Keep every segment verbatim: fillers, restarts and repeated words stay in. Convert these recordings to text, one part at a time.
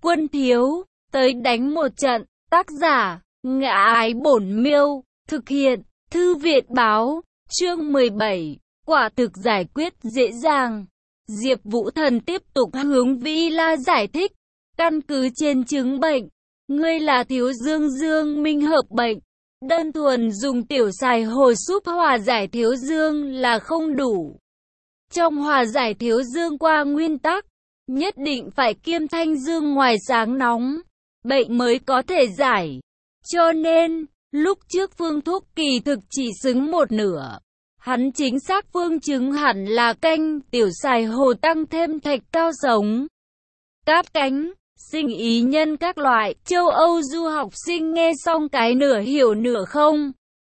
Quân thiếu, tới đánh một trận. Tác giả, Ngã Ái Bổn Miêu. Thực hiện, Thư viện báo. Chương mười bảy. Quả thực giải quyết dễ dàng. Diệp Vũ Thần tiếp tục hướng Vi La giải thích. Căn cứ trên chứng bệnh, ngươi là thiếu dương dương minh hợp bệnh. Đơn thuần dùng tiểu xài hồi súp hòa giải thiếu dương là không đủ. Trong hòa giải thiếu dương qua nguyên tắc, nhất định phải kiêm thanh dương ngoài sáng nóng, bệnh mới có thể giải. Cho nên, lúc trước phương thuốc kỳ thực chỉ xứng một nửa. Hắn chính xác phương chứng hẳn là canh tiểu xài hồ tăng thêm thạch cao sống, cáp cánh, sinh ý nhân các loại. Châu Âu du học sinh nghe xong cái nửa hiểu nửa không.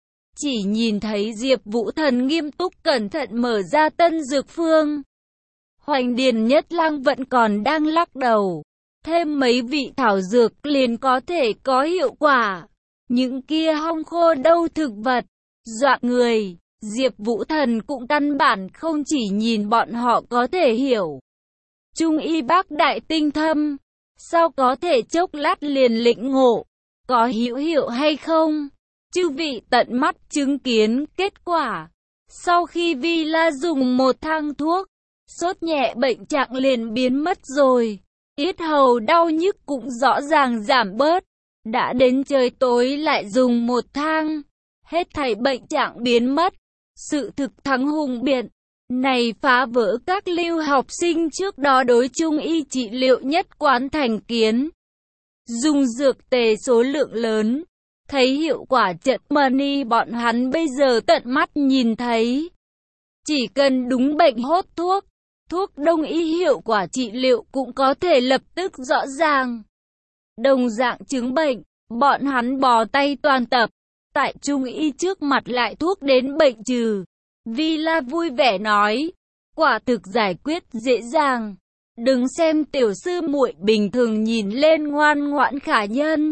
Chỉ nhìn thấy Diệp Vũ Thần nghiêm túc cẩn thận mở ra tân dược phương. Hoành Điền Nhất Lang vẫn còn đang lắc đầu. Thêm mấy vị thảo dược liền có thể có hiệu quả. Những kia hong khô đâu thực vật, dọa người. Diệp Vũ Thần cũng căn bản không chỉ nhìn bọn họ có thể hiểu. Trung y bác đại tinh thâm, sao có thể chốc lát liền lĩnh ngộ, có hữu hiệu hay không? Chư vị tận mắt chứng kiến kết quả. Sau khi Vi La dùng một thang thuốc, sốt nhẹ bệnh trạng liền biến mất rồi. Yết hầu đau nhức cũng rõ ràng giảm bớt. Đã đến trời tối lại dùng một thang, hết thảy bệnh trạng biến mất. Sự thực thắng hùng biện. Này phá vỡ các lưu học sinh trước đó đối trung y trị liệu nhất quán thành kiến. Dùng dược tề số lượng lớn, thấy hiệu quả chợt money bọn hắn bây giờ tận mắt nhìn thấy. Chỉ cần đúng bệnh hốt thuốc, thuốc đông y hiệu quả trị liệu cũng có thể lập tức rõ ràng. Đồng dạng chứng bệnh, bọn hắn bó tay toàn tập. Tại trung y trước mặt lại thuốc đến bệnh trừ. Vi La vui vẻ nói, quả thực giải quyết dễ dàng. Đừng xem tiểu sư muội bình thường nhìn lên ngoan ngoãn khả nhân.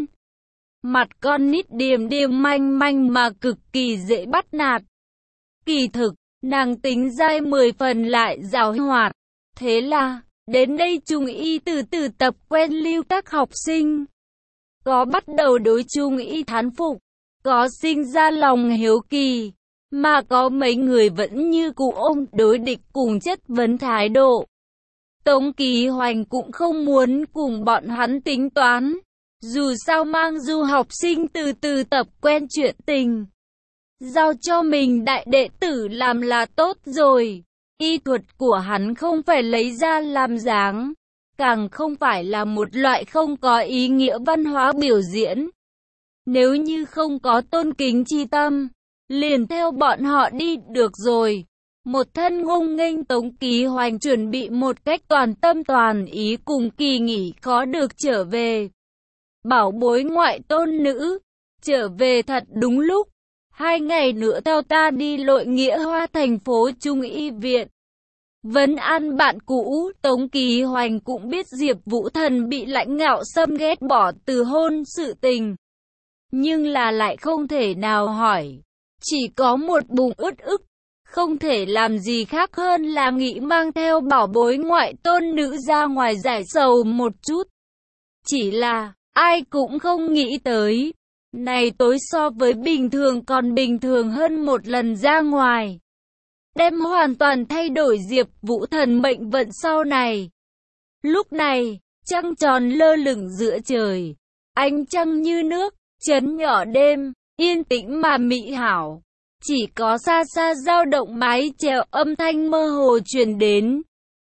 Mặt con nít điềm điềm manh manh mà cực kỳ dễ bắt nạt. Kỳ thực, nàng tính dai mười phần lại giàu hoạt. Thế là, đến đây trung y từ từ tập quen lưu các học sinh. Có bắt đầu đối trung y thán phục, có sinh ra lòng hiếu kỳ, mà có mấy người vẫn như cũ ôm đối địch cùng chất vấn thái độ. Tống Kỳ Hoành cũng không muốn cùng bọn hắn tính toán, dù sao mang du học sinh từ từ tập quen chuyện tình. Giao cho mình đại đệ tử làm là tốt rồi. Y thuật của hắn không phải lấy ra làm dáng, càng không phải là một loại không có ý nghĩa văn hóa biểu diễn. Nếu như không có tôn kính chi tâm, liền theo bọn họ đi được rồi. Một thân ngông nghênh Tống Kỳ Hoành chuẩn bị một cách toàn tâm toàn ý cùng kỳ nghỉ khó được trở về. Bảo bối ngoại tôn nữ, trở về thật đúng lúc. Hai ngày nữa theo ta đi Lội Nghĩa Hoa thành phố Trung y viện. Vấn an bạn cũ, Tống Kỳ Hoành cũng biết Diệp Vũ Thần bị lãnh ngạo xâm ghét bỏ từ hôn sự tình. Nhưng là lại không thể nào hỏi. Chỉ có một bụng uất ức, không thể làm gì khác hơn là nghĩ mang theo bảo bối ngoại tôn nữ ra ngoài giải sầu một chút. Chỉ là, ai cũng không nghĩ tới. Này tối so với bình thường còn bình thường hơn một lần ra ngoài. Đem hoàn toàn thay đổi Diệp Vũ Thần mệnh vận sau này. Lúc này, trăng tròn lơ lửng giữa trời. Ánh trăng như nước, chấn nhỏ đêm, yên tĩnh mà mỹ hảo. Chỉ có xa xa dao động mái chèo âm thanh mơ hồ truyền đến.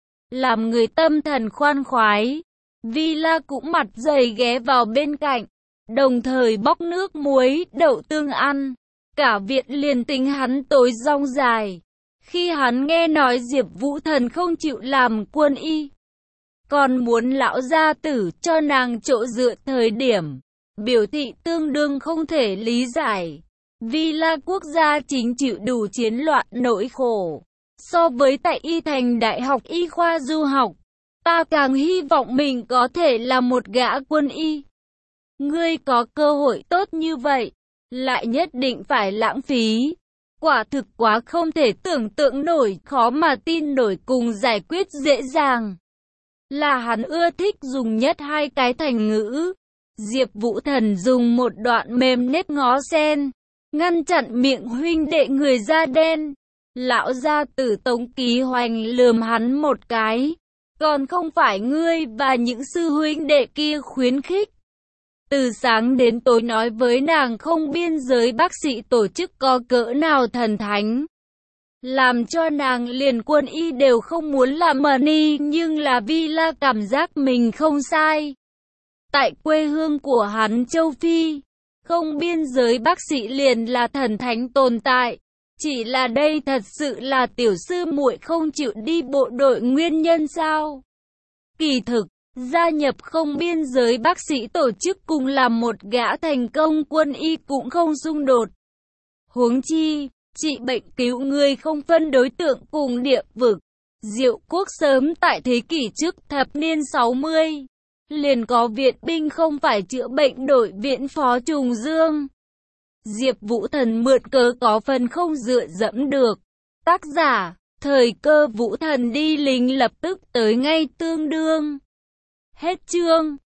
Làm người tâm thần khoan khoái. Vi La cũng mặt dày ghé vào bên cạnh. Đồng thời bóc nước muối, đậu tương ăn. Cả viện liền tính hắn tối rong dài. Khi hắn nghe nói Diệp Vũ Thần không chịu làm quân y, còn muốn lão gia tử cho nàng chỗ dựa thời điểm, biểu thị tương đương không thể lý giải. Vi La quốc gia chính chịu đủ chiến loạn nỗi khổ. So với tại Y Thành Đại học Y khoa du học, ta càng hy vọng mình có thể là một gã quân y. Ngươi có cơ hội tốt như vậy, lại nhất định phải lãng phí. Quả thực quá không thể tưởng tượng nổi, khó mà tin nổi cùng giải quyết dễ dàng. là hắn ưa thích dùng nhất hai cái thành ngữ. Diệp Vũ Thần dùng một đoạn mềm nét ngó sen, ngăn chặn miệng huynh đệ người da đen. Lão gia tử Tống Ký Hoành lườm hắn một cái. Còn không phải ngươi và những sư huynh đệ kia khuyến khích. Từ sáng đến tối nói với nàng không biên giới bác sĩ tổ chức có cỡ nào thần thánh. Làm cho nàng liền quân y đều không muốn làm mờ ni, nhưng là vì là cảm giác mình không sai. Tại quê hương của hắn châu Phi, không biên giới bác sĩ liền là thần thánh tồn tại. Chỉ là đây thật sự là tiểu sư muội không chịu đi bộ đội nguyên nhân sao? Kỳ thực, gia nhập không biên giới bác sĩ tổ chức cùng làm một gã thành công quân y cũng không xung đột. Huống chi, trị bệnh cứu người không phân đối tượng cùng địa vực. Diệu Quốc sớm tại thế kỷ trước thập niên sáu mươi, liền có viện binh không phải chữa bệnh đội viện phó trùng dương. Diệp Vũ Thần mượn cớ có phần không dựa dẫm được. Tác giả, thời cơ Vũ Thần đi lính lập tức tới ngay tương đương. Hết chương.